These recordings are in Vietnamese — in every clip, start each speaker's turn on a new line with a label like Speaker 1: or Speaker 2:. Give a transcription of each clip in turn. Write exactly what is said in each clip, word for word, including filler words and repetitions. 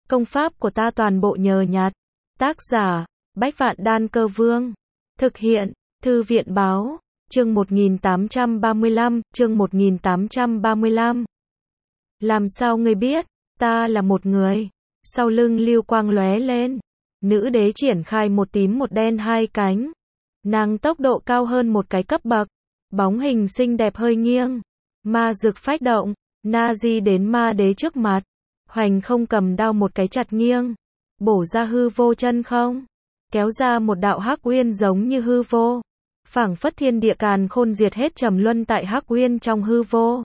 Speaker 1: Công pháp của ta toàn bộ nhờ nhặt. Tác giả, Bách Vạn Đan Cơ Vương. Thực hiện, Thư viện Báo. Chương một nghìn tám trăm ba mươi lăm, chương một nghìn tám trăm ba mươi lăm. Làm sao ngươi biết, ta là một người? Sau lưng lưu quang lóe lên. Nữ đế triển khai một tím một đen hai cánh. Nàng tốc độ cao hơn một cái cấp bậc. Bóng hình xinh đẹp hơi nghiêng. Ma dực phách động. Na di đến ma đế trước mặt. Hoành không cầm đao một cái chặt nghiêng. Bổ ra hư vô chân không. Kéo ra một đạo hắc uyên giống như hư vô. Phảng phất thiên địa càn khôn diệt hết trầm luân tại hắc uyên trong hư vô.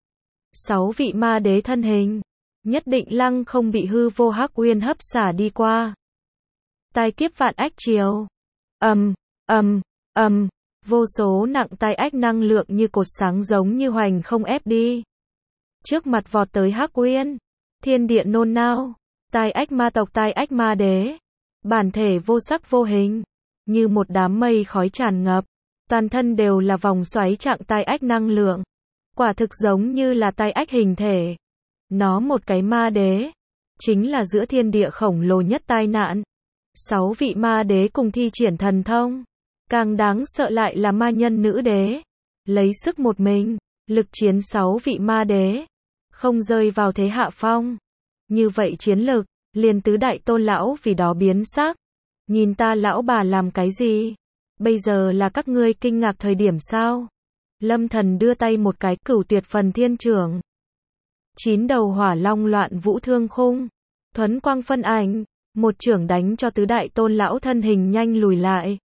Speaker 1: Sáu vị ma đế thân hình. Nhất định lăng không bị hư vô hắc uyên hấp xả đi qua. Tai kiếp vạn ách chiều. Ầm, ầm, ầm. Vô số nặng tai ách năng lượng như cột sáng giống như hoành không ép đi. Trước mặt vọt tới hắc uyên. Thiên địa nôn nao. Tai ách ma tộc tai ách ma đế. Bản thể vô sắc vô hình. Như một đám mây khói tràn ngập. Toàn thân đều là vòng xoáy trạng tai ách năng lượng. Quả thực giống như là tai ách hình thể. Nó một cái ma đế. Chính là giữa thiên địa khổng lồ nhất tai nạn. Sáu vị ma đế cùng thi triển thần thông. Càng đáng sợ lại là ma nhân nữ đế. Lấy sức một mình. Lực chiến sáu vị ma đế. Không rơi vào thế hạ phong. Như vậy chiến lực. Liền tứ đại tôn lão vì đó biến sắc. Nhìn ta lão bà làm cái gì? Bây giờ là các ngươi kinh ngạc thời điểm sao? Lâm Thần đưa tay một cái cửu tuyệt phần thiên trưởng. Chín đầu hỏa long loạn vũ thương khung. Thuấn quang phân ảnh. Một trưởng đánh cho tứ đại tôn lão thân hình nhanh lùi lại.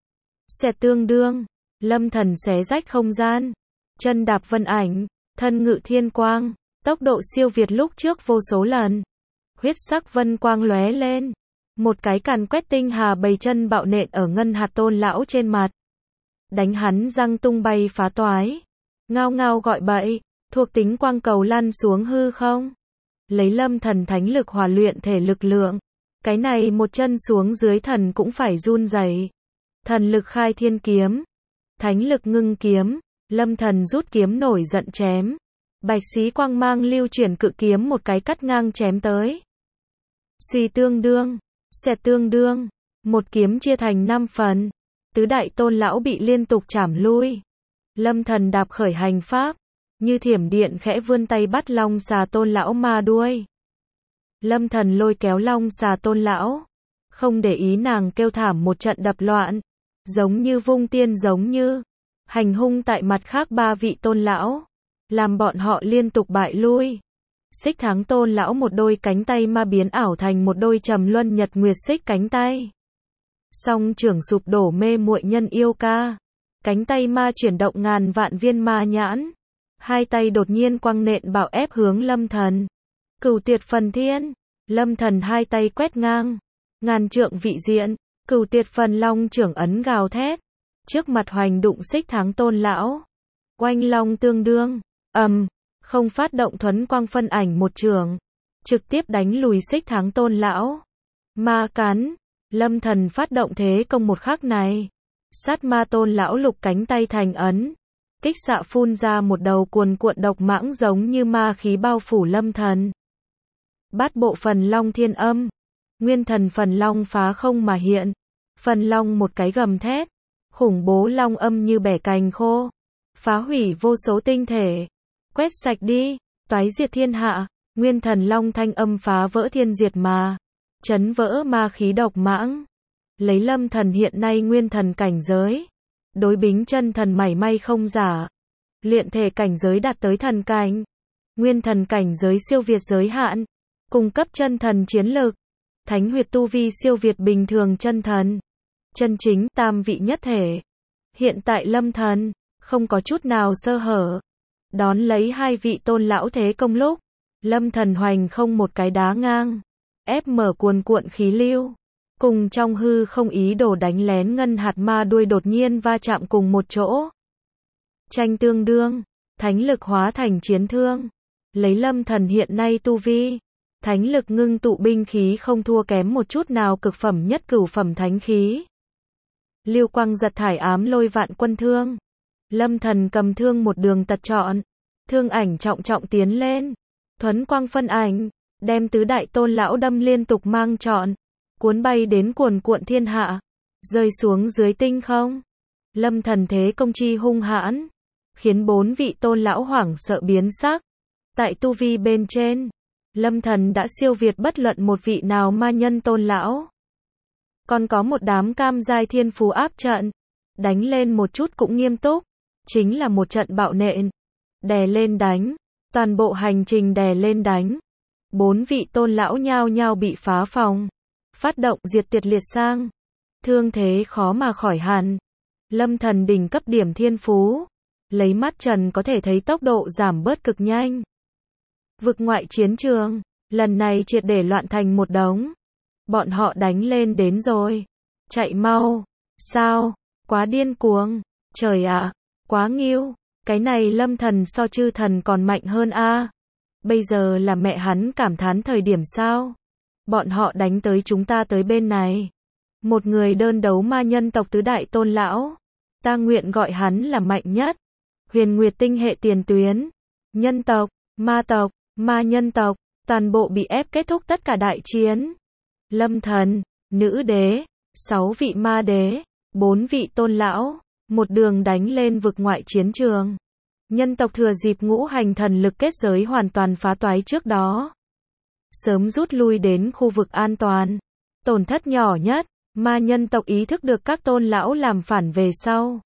Speaker 1: Xẹt tương đương. Lâm Thần xé rách không gian. Chân đạp vân ảnh. Thân ngự thiên quang. Tốc độ siêu việt lúc trước vô số lần. Huyết sắc vân quang lóe lên. Một cái càn quét tinh hà bầy chân bạo nện ở ngân hạt tôn lão trên mặt. Đánh hắn răng tung bay phá toái. Ngao ngao gọi bậy. Thuộc tính quang cầu lăn xuống hư không. Lấy Lâm Thần thánh lực hòa luyện thể lực lượng. Cái này một chân xuống dưới thần cũng phải run rẩy. Thần lực khai thiên kiếm. Thánh lực ngưng kiếm. Lâm Thần rút kiếm nổi giận chém. Bạch xí quang mang lưu chuyển cự kiếm một cái cắt ngang chém tới. Suy tương đương. Xẹt tương đương. Một kiếm chia thành năm phần. Tứ đại tôn lão bị liên tục chảm lui. Lâm Thần đạp khởi hành pháp. Như thiểm điện khẽ vươn tay bắt long xà tôn lão ma đuôi. Lâm Thần lôi kéo long xà tôn lão. Không để ý nàng kêu thảm một trận đập loạn. Giống như vung tiên giống như. Hành hung tại mặt khác ba vị tôn lão. Làm bọn họ liên tục bại lui. Xích Tháng tôn lão một đôi cánh tay ma biến ảo thành một đôi trầm luân nhật nguyệt xích cánh tay. Song trưởng sụp đổ mê muội nhân yêu ca. Cánh tay ma chuyển động ngàn vạn viên ma nhãn. Hai tay đột nhiên quăng nện bạo ép hướng Lâm Thần. Cửu tuyệt phần thiên. Lâm Thần hai tay quét ngang. Ngàn trượng vị diện. Cửu tuyệt phần long trưởng ấn gào thét. Trước mặt hoành đụng Xích Tháng tôn lão. Oanh long tương đương. Ầm. Không phát động thuấn quang phân ảnh một trường. Trực tiếp đánh lùi Xích Tháng tôn lão. Ma cắn. Lâm Thần phát động thế công một khắc này. Sát ma tôn lão lục cánh tay thành ấn. Kích xạ phun ra một đầu cuồn cuộn độc mãng giống như ma khí bao phủ Lâm Thần. Bát bộ phần long thiên âm. Nguyên thần phần long phá không mà hiện. Phần long một cái gầm thét. Khủng bố long âm như bẻ cành khô. Phá hủy vô số tinh thể. Quét sạch đi. Toái diệt thiên hạ. Nguyên thần long thanh âm phá vỡ thiên diệt mà. Chấn vỡ ma khí độc mãng. Lấy Lâm Thần hiện nay nguyên thần cảnh giới. Đối bính chân thần mảy may không giả. Luyện thể cảnh giới đạt tới thần cảnh. Nguyên thần cảnh giới siêu việt giới hạn. Cung cấp chân thần chiến lực. Thánh huyệt tu vi siêu việt bình thường chân thần. Chân chính tam vị nhất thể. Hiện tại Lâm Thần không có chút nào sơ hở. Đón lấy hai vị tôn lão thế công lúc. Lâm Thần hoành không một cái đá ngang. Ép mở cuồn cuộn khí lưu. Cùng trong hư không ý đồ đánh lén ngân hạt ma đuôi đột nhiên va chạm cùng một chỗ. Tranh tương đương. Thánh lực hóa thành chiến thương. Lấy Lâm Thần hiện nay tu vi. Thánh lực ngưng tụ binh khí không thua kém một chút nào cực phẩm nhất cửu phẩm thánh khí. Lưu quang giật thải ám lôi vạn quân thương. Lâm Thần cầm thương một đường tật trọn. Thương ảnh trọng trọng tiến lên. Thuấn quang phân ảnh. đem tứ đại tôn lão đâm liên tục mang trọn, cuốn bay đến cuồn cuộn thiên hạ, rơi xuống dưới tinh không. Lâm Thần thế công chi hung hãn, khiến bốn vị tôn lão hoảng sợ biến sắc. Tại tu vi bên trên, Lâm Thần đã siêu việt bất luận một vị nào ma nhân tôn lão. Còn có một đám cam giai thiên phú áp trận, đánh lên một chút cũng nghiêm túc, chính là một trận bạo nện, đè lên đánh, toàn bộ hành trình đè lên đánh. Bốn vị tôn lão nhao nhao bị phá phòng, phát động diệt tuyệt liệt sang, thương thế khó mà khỏi hẳn. Lâm Thần đỉnh cấp điểm thiên phú, lấy mắt trần có thể thấy tốc độ giảm bớt cực nhanh. Vực ngoại chiến trường, lần này triệt để loạn thành một đống. Bọn họ đánh lên đến rồi. Chạy mau. Sao? Quá điên cuồng. Trời ạ, quá nghiêu. Cái này Lâm Thần so chư thần còn mạnh hơn a. Bây giờ là mẹ hắn cảm thán thời điểm sao? Bọn họ đánh tới chúng ta tới bên này. Một người đơn đấu ma nhân tộc tứ đại tôn lão. Ta nguyện gọi hắn là mạnh nhất. Huyền Nguyệt tinh hệ tiền tuyến. Nhân tộc, ma tộc, ma nhân tộc, toàn bộ bị ép kết thúc tất cả đại chiến. Lâm Thần, nữ đế, sáu vị ma đế, bốn vị tôn lão, một đường đánh lên vực ngoại chiến trường. Nhân tộc thừa dịp ngũ hành thần lực kết giới hoàn toàn phá toái trước đó, sớm rút lui đến khu vực an toàn. Tổn thất nhỏ nhất, ma nhân tộc ý thức được các tôn lão làm phản về sau,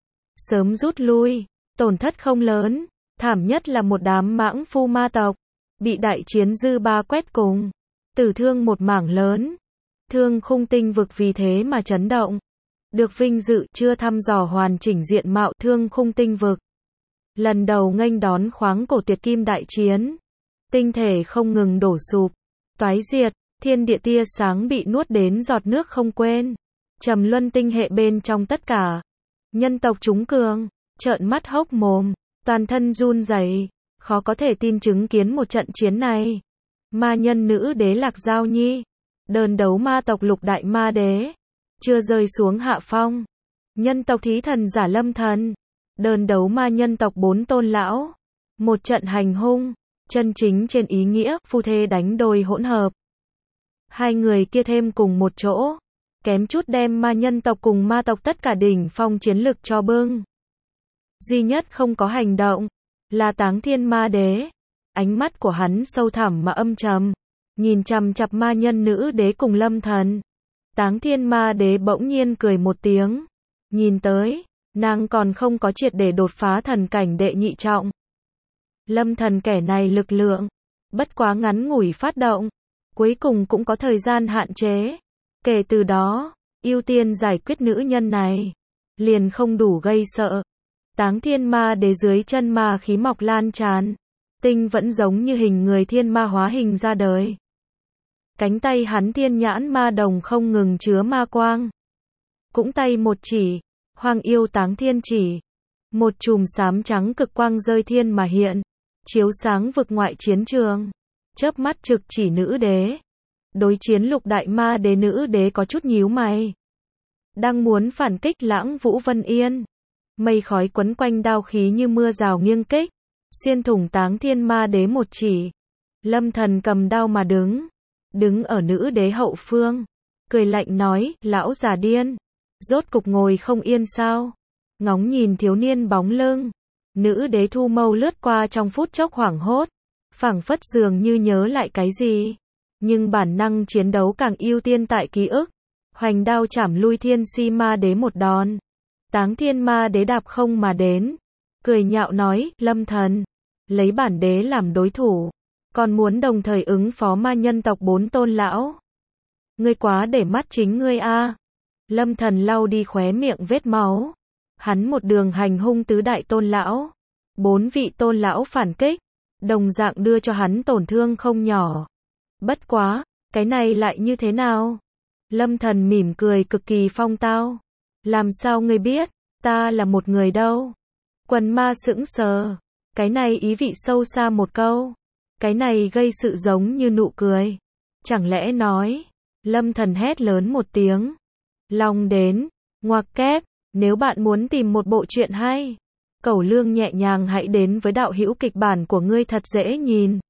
Speaker 1: sớm rút lui, tổn thất không lớn. Thảm nhất là một đám mãng phu ma tộc, bị đại chiến dư ba quét cùng, tử thương một mảng lớn. Thương khung tinh vực vì thế mà chấn động. Được vinh dự chưa thăm dò hoàn chỉnh diện mạo thương khung tinh vực. Lần đầu nghênh đón khoáng cổ tuyệt kim đại chiến. Tinh thể không ngừng đổ sụp, toái diệt, thiên địa tia sáng bị nuốt đến giọt nước không quên. Trầm luân tinh hệ bên trong tất cả. Nhân tộc chúng cường, trợn mắt hốc mồm, toàn thân run rẩy, khó có thể tin chứng kiến một trận chiến này. Ma nhân nữ đế Lạc Giao Nhi, đơn đấu ma tộc lục đại ma đế, chưa rơi xuống hạ phong. Nhân tộc thí thần giả Lâm Thần, đơn đấu ma nhân tộc bốn tôn lão, một trận hành hung, chân chính trên ý nghĩa phu thê đánh đôi hỗn hợp. Hai người kia thêm cùng một chỗ, kém chút đem ma nhân tộc cùng ma tộc tất cả đỉnh phong chiến lực cho bưng. Duy nhất không có hành động là Táng Thiên Ma Đế. Ánh mắt của hắn sâu thẳm mà âm trầm, nhìn chằm chằm ma nhân nữ đế cùng Lâm Thần. Táng Thiên Ma Đế bỗng nhiên cười một tiếng, nhìn tới, nàng còn không có triệt để đột phá thần cảnh đệ nhị trọng. Lâm Thần kẻ này lực lượng, bất quá ngắn ngủi phát động, cuối cùng cũng có thời gian hạn chế. Kể từ đó, ưu tiên giải quyết nữ nhân này, liền không đủ gây sợ. Táng Thiên Ma Đế dưới chân ma khí mọc lan tràn, tinh vẫn giống như hình người thiên ma hóa hình ra đời. Cánh tay hắn thiên nhãn ma đồng không ngừng chứa ma quang. Cũng tay một chỉ, Hoang Yêu Táng Thiên chỉ, một chùm xám trắng cực quang rơi thiên mà hiện, chiếu sáng vực ngoại chiến trường, chớp mắt trực chỉ nữ đế. Đối chiến lục đại ma đế, nữ đế có chút nhíu mày, đang muốn phản kích Lãng Vũ Vân Yên. Mây khói quấn quanh, đao khí như mưa rào nghiêng kích, xuyên thủng Táng Thiên Ma Đế một chỉ. Lâm Thần cầm đao mà đứng, đứng ở nữ đế hậu phương, cười lạnh nói, lão già điên, rốt cục ngồi không yên sao? Ngóng nhìn thiếu niên bóng lưng, nữ đế thu mâu lướt qua trong phút chốc hoảng hốt, phảng phất dường như nhớ lại cái gì, nhưng bản năng chiến đấu càng ưu tiên tại ký ức. Hoành đao chảm lui Thiên Si Ma Đế một đòn. Táng Thiên Ma Đế đạp không mà đến, cười nhạo nói, Lâm Thần, lấy bản đế làm đối thủ, còn muốn đồng thời ứng phó ma nhân tộc bốn tôn lão. Ngươi quá để mắt chính ngươi a. Lâm Thần lau đi khóe miệng vết máu. Hắn một đường hành hung tứ đại tôn lão, bốn vị tôn lão phản kích, đồng dạng đưa cho hắn tổn thương không nhỏ. Bất quá, cái này lại như thế nào? Lâm Thần mỉm cười cực kỳ phong tao. Làm sao ngươi biết, ta là một người đâu? Quần ma sững sờ. Cái này ý vị sâu xa một câu. Cái này gây sự giống như nụ cười. Chẳng lẽ nói, Lâm Thần hét lớn một tiếng. Long đến, ngoặc kép, nếu bạn muốn tìm một bộ truyện hay, cẩu lương nhẹ nhàng hãy đến với đạo hữu kịch bản của ngươi thật dễ nhìn.